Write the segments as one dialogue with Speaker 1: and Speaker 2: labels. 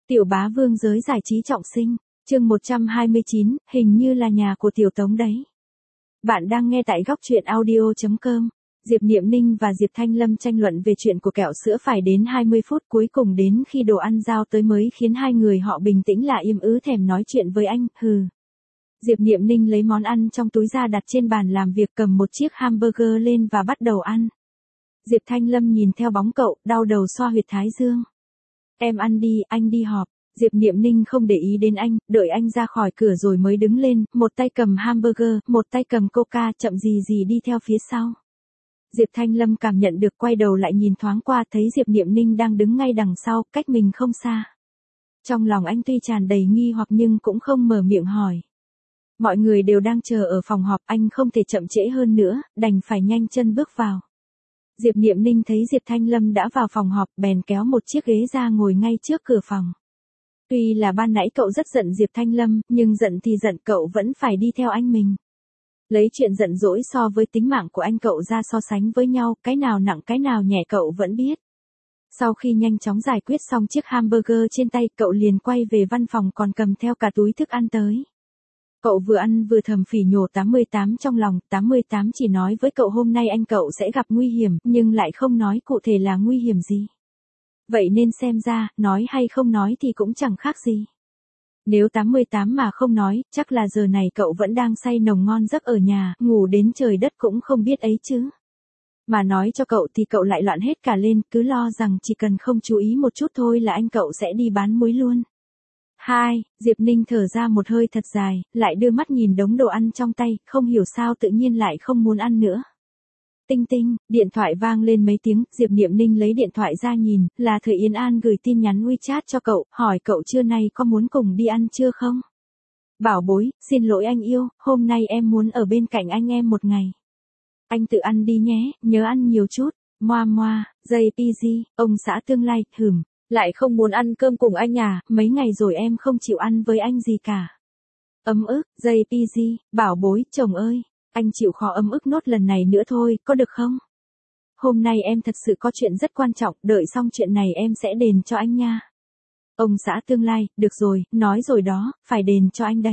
Speaker 1: Tiểu bá vương giới giải trí trọng sinh, chương 129, hình như là nhà của Tiểu Tống đấy. Bạn đang nghe tại góc truyện audio.com. Diệp Niệm Ninh và Diệp Thanh Lâm tranh luận về chuyện của kẹo sữa phải đến 20 phút cuối cùng đến khi đồ ăn giao tới mới khiến hai người họ bình tĩnh lại im thèm nói chuyện với anh, hừ. Diệp Niệm Ninh lấy món ăn trong túi ra đặt trên bàn làm việc cầm một chiếc hamburger lên và bắt đầu ăn. Diệp Thanh Lâm nhìn theo bóng cậu, đau đầu xoa huyệt thái dương. Em ăn đi, anh đi họp. Diệp Niệm Ninh không để ý đến anh, đợi anh ra khỏi cửa rồi mới đứng lên, một tay cầm hamburger, một tay cầm coca, chậm gì gì đi theo phía sau. Diệp Thanh Lâm cảm nhận được, quay đầu lại nhìn thoáng qua, thấy Diệp Niệm Ninh đang đứng ngay đằng sau, cách mình không xa. Trong lòng anh tuy tràn đầy nghi hoặc nhưng cũng không mở miệng hỏi. Mọi người đều đang chờ ở phòng họp, anh không thể chậm trễ hơn nữa, đành phải nhanh chân bước vào. Diệp Niệm Ninh thấy Diệp Thanh Lâm đã vào phòng họp, bèn kéo một chiếc ghế ra ngồi ngay trước cửa phòng. Tuy là ban nãy cậu rất giận Diệp Thanh Lâm, nhưng giận thì giận, cậu vẫn phải đi theo anh mình. Lấy chuyện giận dỗi so với tính mạng của anh cậu ra so sánh với nhau, cái nào nặng cái nào nhẹ cậu vẫn biết. Sau khi nhanh chóng giải quyết xong chiếc hamburger trên tay, cậu liền quay về văn phòng còn cầm theo cả túi thức ăn tới. Cậu vừa ăn vừa thầm phỉ nhổ 88 trong lòng, 88 chỉ nói với cậu hôm nay anh cậu sẽ gặp nguy hiểm, nhưng lại không nói cụ thể là nguy hiểm gì. Vậy nên xem ra, nói hay không nói thì cũng chẳng khác gì. Nếu 88 mà không nói, chắc là giờ này cậu vẫn đang say nồng ngon giấc ở nhà, ngủ đến trời đất cũng không biết ấy chứ. Mà nói cho cậu thì cậu lại loạn hết cả lên, cứ lo rằng chỉ cần không chú ý một chút thôi là anh cậu sẽ đi bán muối luôn. Diệp Ninh thở ra một hơi thật dài, lại đưa mắt nhìn đống đồ ăn trong tay, không hiểu sao tự nhiên lại không muốn ăn nữa. Tinh tinh, điện thoại vang lên mấy tiếng, Diệp Niệm Ninh lấy điện thoại ra nhìn, là Thời Yến An gửi tin nhắn WeChat cho cậu, hỏi cậu trưa nay có muốn cùng đi ăn trưa không? Bảo bối, xin lỗi anh yêu, hôm nay em muốn ở bên cạnh anh em một ngày. Anh tự ăn đi nhé, nhớ ăn nhiều chút. Moa, JPG, ông xã tương lai, lại không muốn ăn cơm cùng anh à, mấy ngày rồi em không chịu ăn với anh gì cả. Ấm ức, JPG, bảo bối, chồng ơi, anh chịu khó ấm ức nốt lần này nữa thôi, có được không? Hôm nay em thật sự có chuyện rất quan trọng, đợi xong chuyện này em sẽ đền cho anh nha. Ông xã tương lai, được rồi, nói rồi đó, phải đền cho anh đấy.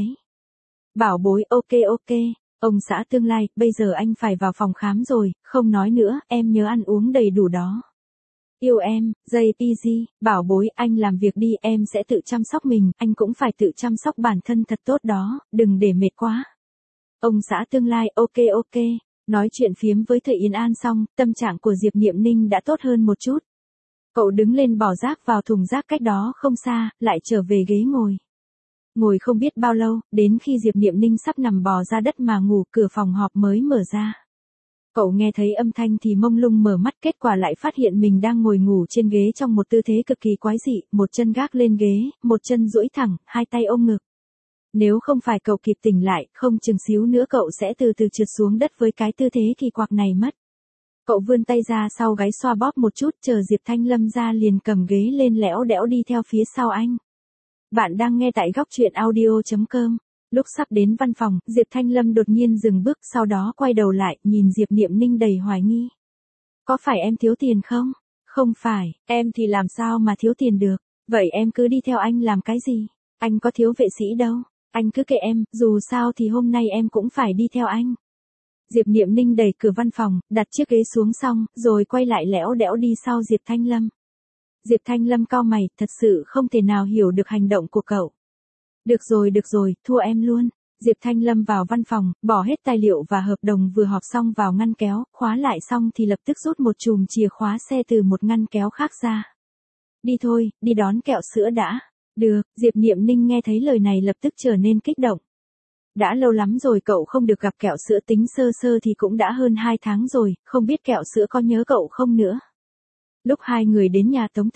Speaker 1: Bảo bối, ok. Ông xã tương lai, bây giờ anh phải vào phòng khám rồi, không nói nữa, em nhớ ăn uống đầy đủ đó. Yêu em, JPG, bảo bối, anh làm việc đi, em sẽ tự chăm sóc mình, anh cũng phải tự chăm sóc bản thân thật tốt đó, đừng để mệt quá. Ông xã tương lai, ok. Nói chuyện phiếm với Thời Yến An xong, tâm trạng của Diệp Niệm Ninh đã tốt hơn một chút. Cậu đứng lên bỏ rác vào thùng rác cách đó không xa, lại trở về ghế ngồi. Ngồi không biết bao lâu, đến khi Diệp Niệm Ninh sắp nằm bò ra đất mà ngủ, cửa phòng họp mới mở ra. Cậu nghe thấy âm thanh thì mông lung mở mắt, kết quả lại phát hiện mình đang ngồi ngủ trên ghế trong một tư thế cực kỳ quái dị, một chân gác lên ghế, một chân duỗi thẳng, hai tay ôm ngực. Nếu không phải cậu kịp tỉnh lại, không chừng xíu nữa cậu sẽ từ từ trượt xuống đất với cái tư thế kỳ quặc này mất. Cậu vươn tay ra sau gáy xoa bóp một chút, chờ Diệp Thanh Lâm ra liền cầm ghế lên lẽo đẽo đi theo phía sau anh. Bạn đang nghe tại góc truyện audio.com. Lúc sắp đến văn phòng, Diệp Thanh Lâm đột nhiên dừng bước, sau đó quay đầu lại, nhìn Diệp Niệm Ninh đầy hoài nghi. Có phải em thiếu tiền không? Không phải, em thì làm sao mà thiếu tiền được, vậy em cứ đi theo anh làm cái gì? Anh có thiếu vệ sĩ đâu, anh cứ kệ em, dù sao thì hôm nay em cũng phải đi theo anh. Diệp Niệm Ninh đẩy cửa văn phòng, đặt chiếc ghế xuống xong, rồi quay lại lẽo đẽo đi sau Diệp Thanh Lâm. Diệp Thanh Lâm cau mày, thật sự không thể nào hiểu được hành động của cậu. Được rồi, thua em luôn. Diệp Thanh Lâm vào văn phòng, bỏ hết tài liệu và hợp đồng vừa họp xong vào ngăn kéo, khóa lại xong thì lập tức rút một chùm chìa khóa xe từ một ngăn kéo khác ra. Đi thôi, đi đón kẹo sữa đã. Được, Diệp Niệm Ninh nghe thấy lời này lập tức trở nên kích động. Đã lâu lắm rồi cậu không được gặp kẹo sữa, tính sơ thì cũng đã hơn 2 tháng rồi, không biết kẹo sữa có nhớ cậu không nữa. Lúc hai người đến nhà Tống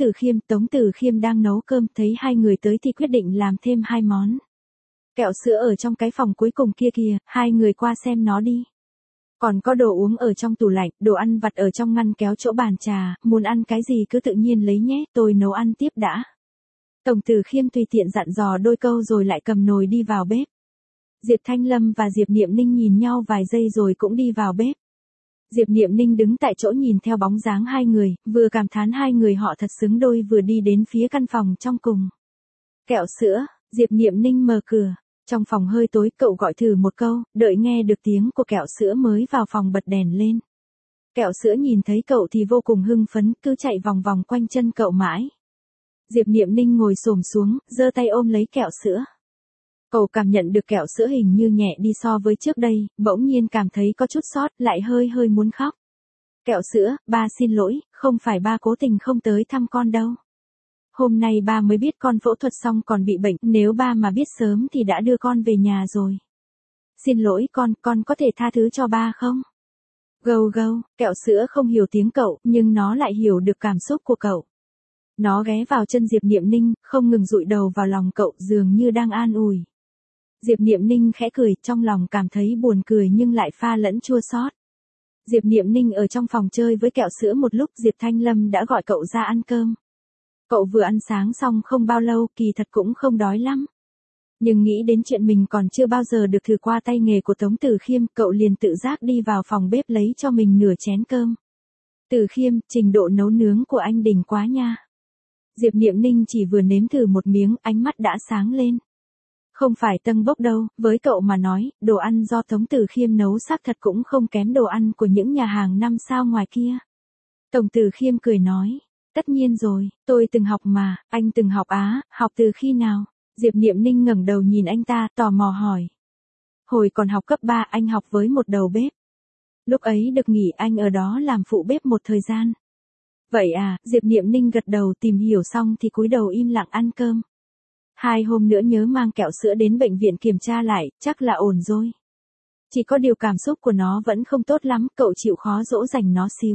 Speaker 1: Tử Khiêm đang nấu cơm, thấy hai người tới thì quyết định làm thêm 2 món. Kẹo sữa ở trong cái phòng cuối cùng kia kìa, hai người qua xem nó đi. Còn có đồ uống ở trong tủ lạnh, đồ ăn vặt ở trong ngăn kéo chỗ bàn trà, muốn ăn cái gì cứ tự nhiên lấy nhé, tôi nấu ăn tiếp đã. Tống Tử Khiêm tùy tiện dặn dò đôi câu rồi lại cầm nồi đi vào bếp. Diệp Thanh Lâm và Diệp Niệm Ninh nhìn nhau vài giây rồi cũng đi vào bếp. Diệp Niệm Ninh đứng tại chỗ nhìn theo bóng dáng hai người, vừa cảm thán hai người họ thật xứng đôi, vừa đi đến phía căn phòng trong cùng. Kẹo sữa, Diệp Niệm Ninh mở cửa. Trong phòng hơi tối, cậu gọi thử một câu, đợi nghe được tiếng của kẹo sữa mới vào phòng bật đèn lên. Kẹo sữa nhìn thấy cậu thì vô cùng hưng phấn, cứ chạy vòng vòng quanh chân cậu mãi. Diệp Niệm Ninh ngồi xổm xuống, giơ tay ôm lấy kẹo sữa. Cậu cảm nhận được kẹo sữa hình như nhẹ đi so với trước đây, bỗng nhiên cảm thấy có chút sót, lại hơi hơi muốn khóc. Kẹo sữa, ba xin lỗi, không phải ba cố tình không tới thăm con đâu. Hôm nay ba mới biết con phẫu thuật xong còn bị bệnh, nếu ba mà biết sớm thì đã đưa con về nhà rồi. Xin lỗi con có thể tha thứ cho ba không? Gâu gâu, kẹo sữa không hiểu tiếng cậu, nhưng nó lại hiểu được cảm xúc của cậu. Nó ghé vào chân Diệp Niệm Ninh, không ngừng dụi đầu vào lòng cậu, dường như đang an ủi. Diệp Niệm Ninh khẽ cười, trong lòng cảm thấy buồn cười nhưng lại pha lẫn chua xót. Diệp Niệm Ninh ở trong phòng chơi với kẹo sữa một lúc, Diệp Thanh Lâm đã gọi cậu ra ăn cơm. Cậu vừa ăn sáng xong không bao lâu, kỳ thật cũng không đói lắm. Nhưng nghĩ đến chuyện mình còn chưa bao giờ được thử qua tay nghề của Tống Tử Khiêm, cậu liền tự giác đi vào phòng bếp lấy cho mình nửa chén cơm. Tử Khiêm, trình độ nấu nướng của anh đỉnh quá nha. Diệp Niệm Ninh chỉ vừa nếm thử một miếng, ánh mắt đã sáng lên. Không phải tâng bốc đâu, với cậu mà nói, đồ ăn do Tống Tử Khiêm nấu xác thật cũng không kém đồ ăn của những nhà hàng 5 sao ngoài kia. Tống Tử Khiêm cười nói, tất nhiên rồi, tôi từng học mà, anh từng học á, học từ khi nào? Diệp Niệm Ninh ngẩng đầu nhìn anh ta, tò mò hỏi. Hồi còn học cấp 3 anh học với một đầu bếp. Lúc ấy được nghỉ anh ở đó làm phụ bếp một thời gian. Vậy à, Diệp Niệm Ninh gật đầu, tìm hiểu xong thì cúi đầu im lặng ăn cơm. 2 hôm nữa nhớ mang kẹo sữa đến bệnh viện kiểm tra lại, chắc là ổn rồi. Chỉ có điều cảm xúc của nó vẫn không tốt lắm, cậu chịu khó dỗ dành nó xíu.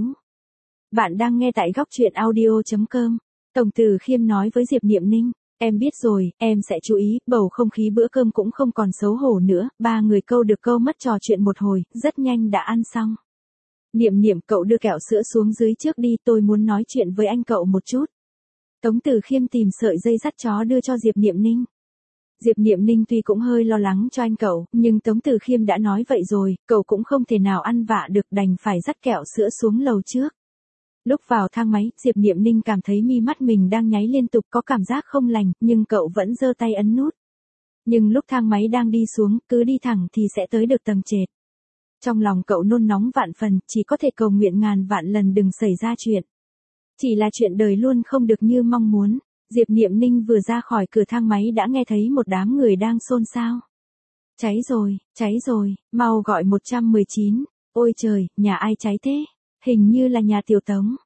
Speaker 1: Bạn đang nghe tại góc truyện audio.com. Tống Tử Khiêm nói với Diệp Niệm Ninh, em biết rồi, em sẽ chú ý, bầu không khí bữa cơm cũng không còn xấu hổ nữa, ba người câu được câu mất trò chuyện một hồi, rất nhanh đã ăn xong. Niệm Niệm, cậu đưa kẹo sữa xuống dưới trước đi, tôi muốn nói chuyện với anh cậu một chút. Tống Tử Khiêm tìm sợi dây dắt chó đưa cho Diệp Niệm Ninh. Diệp Niệm Ninh tuy cũng hơi lo lắng cho anh cậu, nhưng Tống Tử Khiêm đã nói vậy rồi, cậu cũng không thể nào ăn vạ được, đành phải dắt kẹo sữa xuống lầu trước. Lúc vào thang máy, Diệp Niệm Ninh cảm thấy mi mắt mình đang nháy liên tục, có cảm giác không lành, nhưng cậu vẫn giơ tay ấn nút. Nhưng lúc thang máy đang đi xuống, cứ đi thẳng thì sẽ tới được tầng trệt. Trong lòng cậu nôn nóng vạn phần, chỉ có thể cầu nguyện ngàn vạn lần đừng xảy ra chuyện. Chỉ là chuyện đời luôn không được như mong muốn. Diệp Niệm Ninh vừa ra khỏi cửa thang máy đã nghe thấy một đám người đang xôn xao. Cháy rồi, mau gọi 119. Ôi trời, nhà ai cháy thế? Hình như là nhà Tiểu Tống.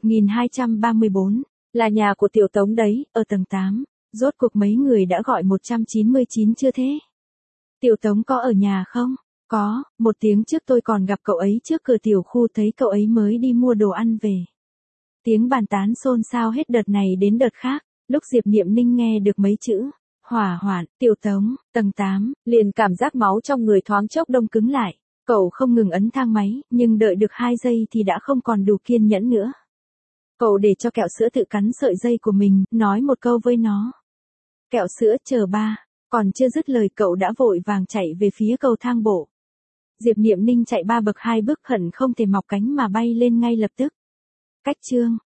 Speaker 1: 1234, là nhà của Tiểu Tống đấy, ở tầng 8. Rốt cuộc mấy người đã gọi 199 chưa thế? Tiểu Tống có ở nhà không? Có, 1 tiếng trước tôi còn gặp cậu ấy trước cửa tiểu khu, thấy cậu ấy mới đi mua đồ ăn về. Tiếng bàn tán xôn xao hết đợt này đến đợt khác, lúc Diệp Niệm Ninh nghe được mấy chữ hỏa hoạn, Tiểu Tống, tầng 8, liền cảm giác máu trong người thoáng chốc đông cứng lại. Cậu không ngừng ấn thang máy, nhưng đợi được 2 giây thì đã không còn đủ kiên nhẫn nữa. Cậu để cho kẹo sữa tự cắn sợi dây của mình, nói một câu với nó. Kẹo sữa, chờ ba. Còn chưa dứt lời cậu đã vội vàng chạy về phía cầu thang bộ. Diệp Niệm Ninh chạy 3 bậc 2 bước, khẩn không thể mọc cánh mà bay lên ngay lập tức. Cách chương.